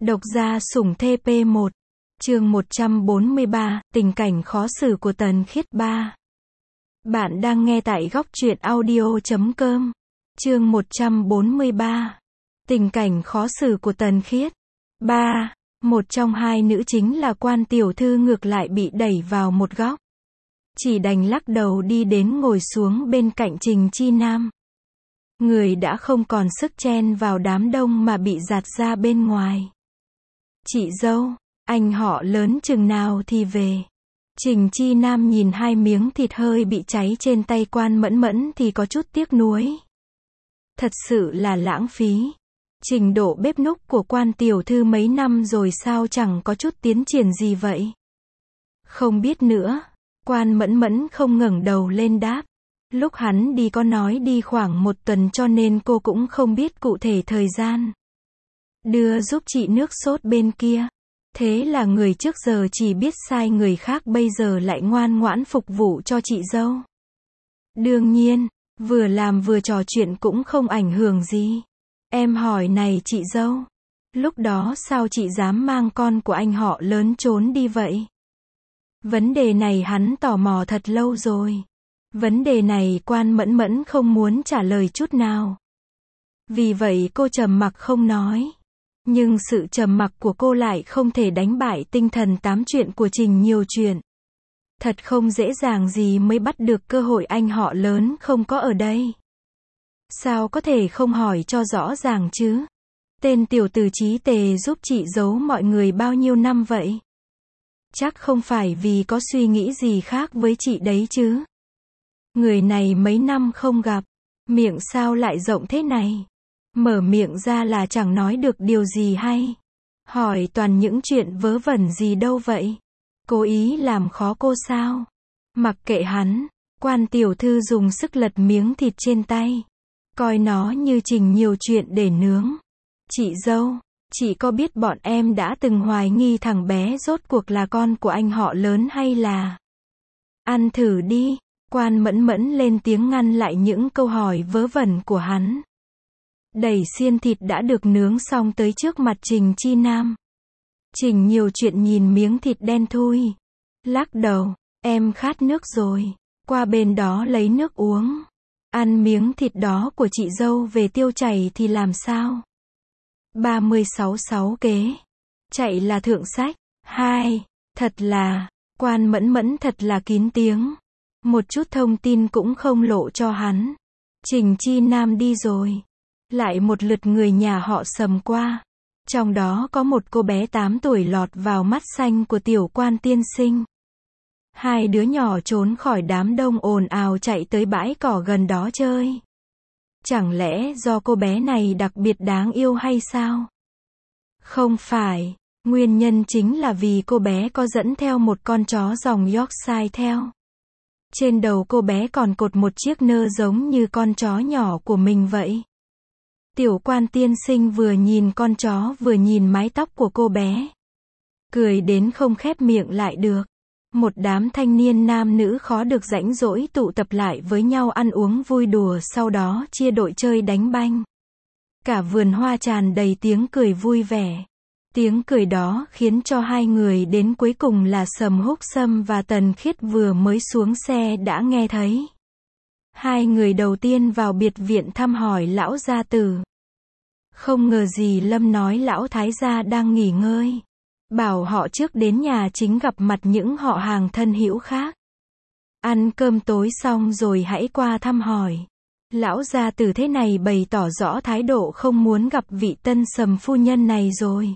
Độc gia sủng TP 1. Chương 143, tình cảnh khó xử của Tần Khiết 3. Bạn đang nghe tại góc truyện audio.com. Chương 143. Tình cảnh khó xử của Tần Khiết 3. Một trong hai nữ chính là Quan tiểu thư ngược lại bị đẩy vào một góc. Chỉ đành lắc đầu đi đến ngồi xuống bên cạnh Trình Chi Nam. Người đã không còn sức chen vào đám đông mà bị dạt ra bên ngoài. Chị dâu, anh họ lớn chừng nào thì về. Trình Chi Nam nhìn hai miếng thịt hơi bị cháy trên tay Quan Mẫn Mẫn thì có chút tiếc nuối. Thật sự là lãng phí. Trình độ bếp núc của Quan tiểu thư mấy năm rồi sao chẳng có chút tiến triển gì vậy? Không biết nữa. Quan Mẫn Mẫn không ngẩng đầu lên đáp. Lúc hắn đi có nói đi khoảng 1 tuần cho nên cô cũng không biết cụ thể thời gian. Đưa giúp chị nước sốt bên kia. Thế là người trước giờ chỉ biết sai người khác bây giờ lại ngoan ngoãn phục vụ cho chị dâu. Đương nhiên, vừa làm vừa trò chuyện cũng không ảnh hưởng gì. Em hỏi này chị dâu, lúc đó sao chị dám mang con của anh họ lớn trốn đi vậy? Vấn đề này hắn tò mò thật lâu rồi. Vấn đề này Quan Mẫn Mẫn không muốn trả lời chút nào. Vì vậy cô trầm mặc không nói. Nhưng sự trầm mặc của cô lại không thể đánh bại tinh thần tám chuyện của Trình nhiều chuyện. Thật không dễ dàng gì mới bắt được cơ hội anh họ lớn không có ở đây. Sao có thể không hỏi cho rõ ràng chứ? Tên tiểu tử Trí Tề giúp chị giấu mọi người bao nhiêu năm vậy? Chắc không phải vì có suy nghĩ gì khác với chị đấy chứ? Người này mấy năm không gặp, miệng sao lại rộng thế này? Mở miệng ra là chẳng nói được điều gì hay. Hỏi toàn những chuyện vớ vẩn gì đâu vậy? Cố ý làm khó cô sao? Mặc kệ hắn, Quan tiểu thư dùng sức lật miếng thịt trên tay. Coi nó như Trình nhiều chuyện để nướng. Chị dâu, chị có biết bọn em đã từng hoài nghi thằng bé rốt cuộc là con của anh họ lớn hay là... Ăn thử đi. Quan Mẫn Mẫn lên tiếng ngăn lại những câu hỏi vớ vẩn của hắn. Đẩy xiên thịt đã được nướng xong tới trước mặt Trình Chi Nam. Trình nhiều chuyện nhìn miếng thịt đen thui. Lắc đầu, em khát nước rồi. Qua bên đó lấy nước uống. Ăn miếng thịt đó của chị dâu về tiêu chảy thì làm sao? 36 kế. Chạy là thượng sách. 2. Thật là, Quan Mẫn Mẫn thật là kín tiếng. Một chút thông tin cũng không lộ cho hắn. Trình Chi Nam đi rồi. Lại một lượt người nhà họ Sầm qua. Trong đó có một cô bé 8 tuổi lọt vào mắt xanh của tiểu Quan tiên sinh. Hai đứa nhỏ trốn khỏi đám đông ồn ào chạy tới bãi cỏ gần đó chơi. Chẳng lẽ do cô bé này đặc biệt đáng yêu hay sao? Không phải. Nguyên nhân chính là vì cô bé có dẫn theo một con chó dòng Yorkshire theo. Trên đầu cô bé còn cột một chiếc nơ giống như con chó nhỏ của mình vậy. Tiểu Quan tiên sinh vừa nhìn con chó vừa nhìn mái tóc của cô bé. Cười đến không khép miệng lại được. Một đám thanh niên nam nữ khó được rãnh rỗi tụ tập lại với nhau ăn uống vui đùa, sau đó chia đội chơi đánh banh. Cả vườn hoa tràn đầy tiếng cười vui vẻ. Tiếng cười đó khiến cho hai người đến cuối cùng là Sầm Húc Sâm và Tần Khiết vừa mới xuống xe đã nghe thấy. Hai người đầu tiên vào biệt viện thăm hỏi lão gia tử. Không ngờ gì Lâm nói lão thái gia đang nghỉ ngơi. Bảo họ trước đến nhà chính gặp mặt những họ hàng thân hữu khác. Ăn cơm tối xong rồi hãy qua thăm hỏi. Lão gia tử thế này bày tỏ rõ thái độ không muốn gặp vị tân Sầm phu nhân này rồi.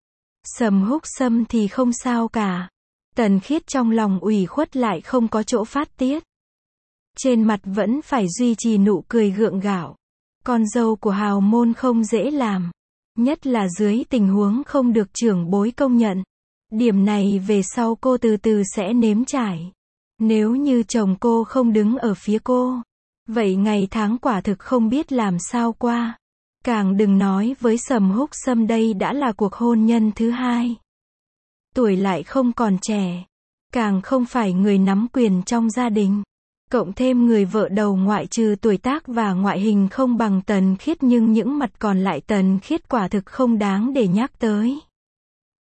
Sầm Húc Sâm thì không sao cả. Tần Khiết trong lòng ủy khuất lại không có chỗ phát tiết. Trên mặt vẫn phải duy trì nụ cười gượng gạo. Con dâu của hào môn không dễ làm. Nhất là dưới tình huống không được trưởng bối công nhận. Điểm này về sau cô từ từ sẽ nếm trải. Nếu như chồng cô không đứng ở phía cô, vậy ngày tháng quả thực không biết làm sao qua. Càng đừng nói với Sầm Húc Sâm đây đã là cuộc hôn nhân thứ hai. Tuổi lại không còn trẻ. Càng không phải người nắm quyền trong gia đình. Cộng thêm người vợ đầu ngoại trừ tuổi tác và ngoại hình không bằng Tần Khiết nhưng những mặt còn lại Tần Khiết quả thực không đáng để nhắc tới.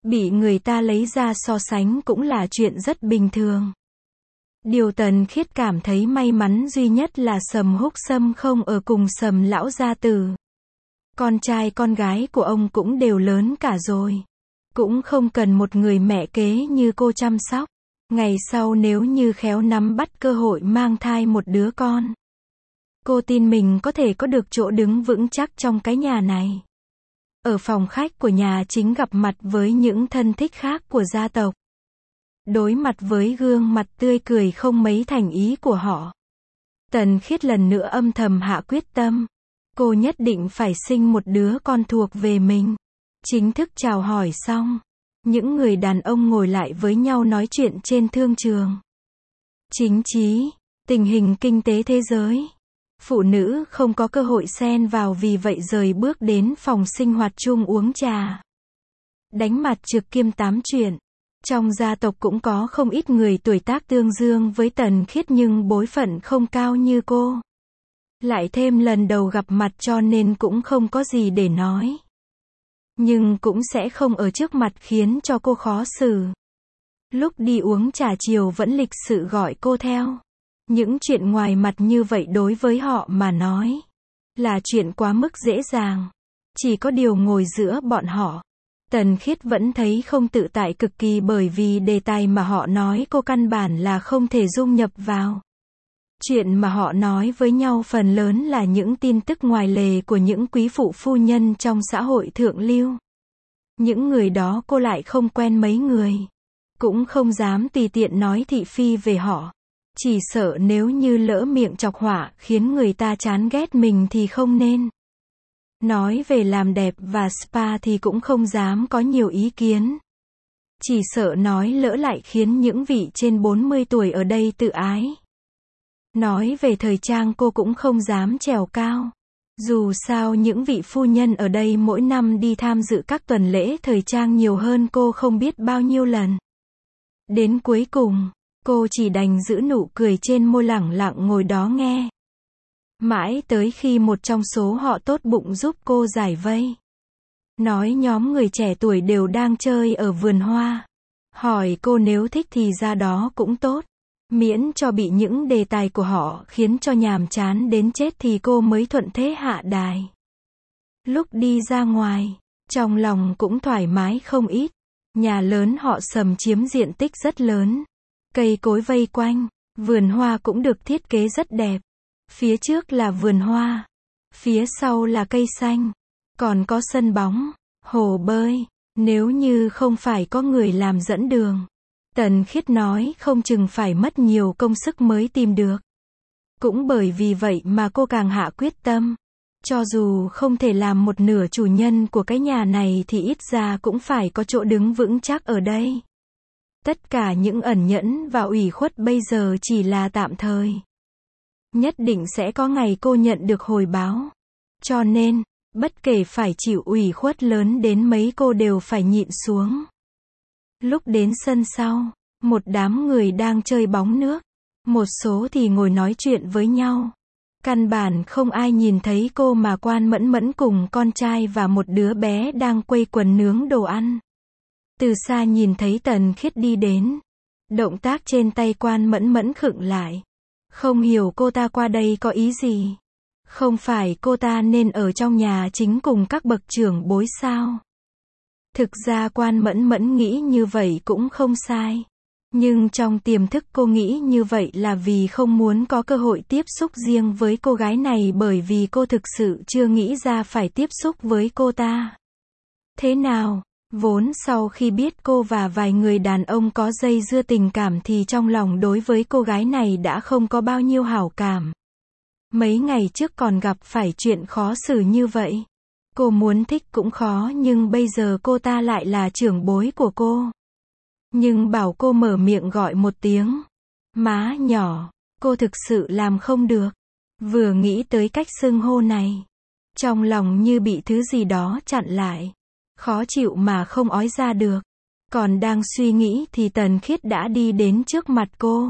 Bị người ta lấy ra so sánh cũng là chuyện rất bình thường. Điều Tần Khiết cảm thấy may mắn duy nhất là Sầm Húc Sâm không ở cùng Sầm lão gia tử. Con trai con gái của ông cũng đều lớn cả rồi. Cũng không cần một người mẹ kế như cô chăm sóc. Ngày sau nếu như khéo nắm bắt cơ hội mang thai một đứa con, cô tin mình có thể có được chỗ đứng vững chắc trong cái nhà này. Ở phòng khách của nhà chính gặp mặt với những thân thích khác của gia tộc. Đối mặt với gương mặt tươi cười không mấy thành ý của họ, Tần Khiết lần nữa âm thầm hạ quyết tâm. Cô nhất định phải sinh một đứa con thuộc về mình. Chính thức chào hỏi xong, những người đàn ông ngồi lại với nhau nói chuyện trên thương trường, chính trị, tình hình kinh tế thế giới. Phụ nữ không có cơ hội xen vào, vì vậy rời bước đến phòng sinh hoạt chung uống trà, đánh mặt trược kiêm tám chuyện. Trong gia tộc cũng có không ít người tuổi tác tương đương với Tần Khiết nhưng bối phận không cao như cô. Lại thêm lần đầu gặp mặt cho nên cũng không có gì để nói. Nhưng cũng sẽ không ở trước mặt khiến cho cô khó xử. Lúc đi uống trà chiều vẫn lịch sự gọi cô theo. Những chuyện ngoài mặt như vậy đối với họ mà nói là chuyện quá mức dễ dàng. Chỉ có điều ngồi giữa bọn họ, Tần Khiết vẫn thấy không tự tại cực kỳ, bởi vì đề tài mà họ nói cô căn bản là không thể dung nhập vào. Chuyện mà họ nói với nhau phần lớn là những tin tức ngoài lề của những quý phụ phu nhân trong xã hội thượng lưu. Những người đó cô lại không quen mấy người. Cũng không dám tùy tiện nói thị phi về họ. Chỉ sợ nếu như lỡ miệng chọc họa khiến người ta chán ghét mình thì không nên. Nói về làm đẹp và spa thì cũng không dám có nhiều ý kiến. Chỉ sợ nói lỡ lại khiến những vị trên 40 tuổi ở đây tự ái. Nói về thời trang cô cũng không dám trèo cao. Dù sao những vị phu nhân ở đây mỗi năm đi tham dự các tuần lễ thời trang nhiều hơn cô không biết bao nhiêu lần. Đến cuối cùng, cô chỉ đành giữ nụ cười trên môi, lẳng lặng ngồi đó nghe. Mãi tới khi một trong số họ tốt bụng giúp cô giải vây. Nói nhóm người trẻ tuổi đều đang chơi ở vườn hoa. Hỏi cô nếu thích thì ra đó cũng tốt. Miễn cho bị những đề tài của họ khiến cho nhàm chán đến chết thì cô mới thuận thế hạ đài. Lúc đi ra ngoài, trong lòng cũng thoải mái không ít. Nhà lớn họ Sầm chiếm diện tích rất lớn. Cây cối vây quanh, vườn hoa cũng được thiết kế rất đẹp. Phía trước là vườn hoa, phía sau là cây xanh, còn có sân bóng, hồ bơi. Nếu như không phải có người làm dẫn đường, Tần Khiết nói không chừng phải mất nhiều công sức mới tìm được. Cũng bởi vì vậy mà cô càng hạ quyết tâm. Cho dù không thể làm một nửa chủ nhân của cái nhà này thì ít ra cũng phải có chỗ đứng vững chắc ở đây. Tất cả những ẩn nhẫn và ủy khuất bây giờ chỉ là tạm thời. Nhất định sẽ có ngày cô nhận được hồi báo. Cho nên, bất kể phải chịu ủy khuất lớn đến mấy cô đều phải nhịn xuống. Lúc đến sân sau, một đám người đang chơi bóng nước. Một số thì ngồi nói chuyện với nhau. Căn bản không ai nhìn thấy cô mà Quan Mẫn Mẫn cùng con trai và một đứa bé đang quây quần nướng đồ ăn. Từ xa nhìn thấy Tần Khiết đi đến. Động tác trên tay Quan Mẫn Mẫn khựng lại. Không hiểu cô ta qua đây có ý gì. Không phải cô ta nên ở trong nhà chính cùng các bậc trưởng bối sao? Thực ra Quan Mẫn Mẫn nghĩ như vậy cũng không sai. Nhưng trong tiềm thức cô nghĩ như vậy là vì không muốn có cơ hội tiếp xúc riêng với cô gái này, bởi vì cô thực sự chưa nghĩ ra phải tiếp xúc với cô ta. Thế nào? Vốn sau khi biết cô và vài người đàn ông có dây dưa tình cảm thì trong lòng đối với cô gái này đã không có bao nhiêu hảo cảm. Mấy ngày trước còn gặp phải chuyện khó xử như vậy. Cô muốn thích cũng khó, nhưng bây giờ cô ta lại là trưởng bối của cô. Nhưng bảo cô mở miệng gọi một tiếng má nhỏ, cô thực sự làm không được. Vừa nghĩ tới cách xưng hô này, trong lòng như bị thứ gì đó chặn lại. Khó chịu mà không ói ra được. Còn đang suy nghĩ thì Tần Khiết đã đi đến trước mặt cô.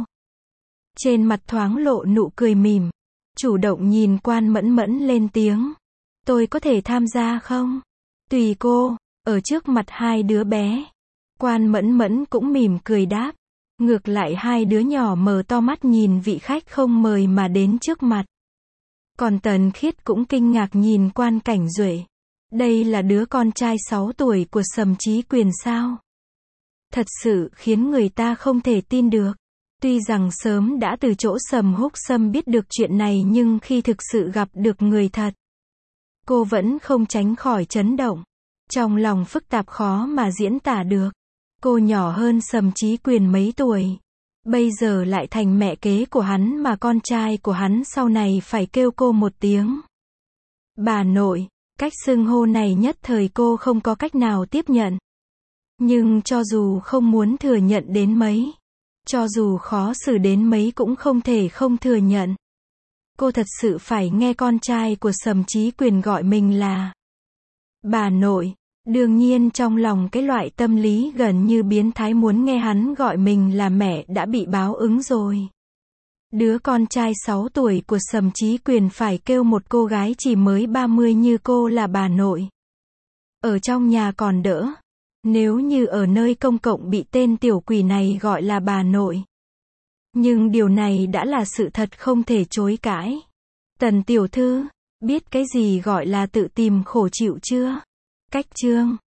Trên mặt thoáng lộ nụ cười mỉm. Chủ động nhìn Quan Mẫn Mẫn lên tiếng. Tôi có thể tham gia không? Tùy cô. Ở trước mặt hai đứa bé, Quan Mẫn Mẫn cũng mỉm cười đáp. Ngược lại hai đứa nhỏ mở to mắt nhìn vị khách không mời mà đến trước mặt. Còn Tần Khiết cũng kinh ngạc nhìn Quan Cảnh Duệ. Đây là đứa con trai 6 tuổi của Sầm Chí Quyền sao? Thật sự khiến người ta không thể tin được. Tuy rằng sớm đã từ chỗ Sầm Húc Sâm biết được chuyện này nhưng khi thực sự gặp được người thật, cô vẫn không tránh khỏi chấn động. Trong lòng phức tạp khó mà diễn tả được. Cô nhỏ hơn Sầm Chí Quyền mấy tuổi. Bây giờ lại thành mẹ kế của hắn mà con trai của hắn sau này phải kêu cô một tiếng bà nội. Cách xưng hô này nhất thời cô không có cách nào tiếp nhận. Nhưng cho dù không muốn thừa nhận đến mấy, cho dù khó xử đến mấy cũng không thể không thừa nhận. Cô thật sự phải nghe con trai của Sầm Chí Quyền gọi mình là bà nội. Đương nhiên trong lòng cái loại tâm lý gần như biến thái muốn nghe hắn gọi mình là mẹ đã bị báo ứng rồi. Đứa con trai 6 tuổi của Sầm Chí Quyền phải kêu một cô gái chỉ mới 30 như cô là bà nội. Ở trong nhà còn đỡ. Nếu như ở nơi công cộng bị tên tiểu quỷ này gọi là bà nội. Nhưng điều này đã là sự thật không thể chối cãi. Tần tiểu thư, biết cái gì gọi là tự tìm khổ chịu chưa? Cách chương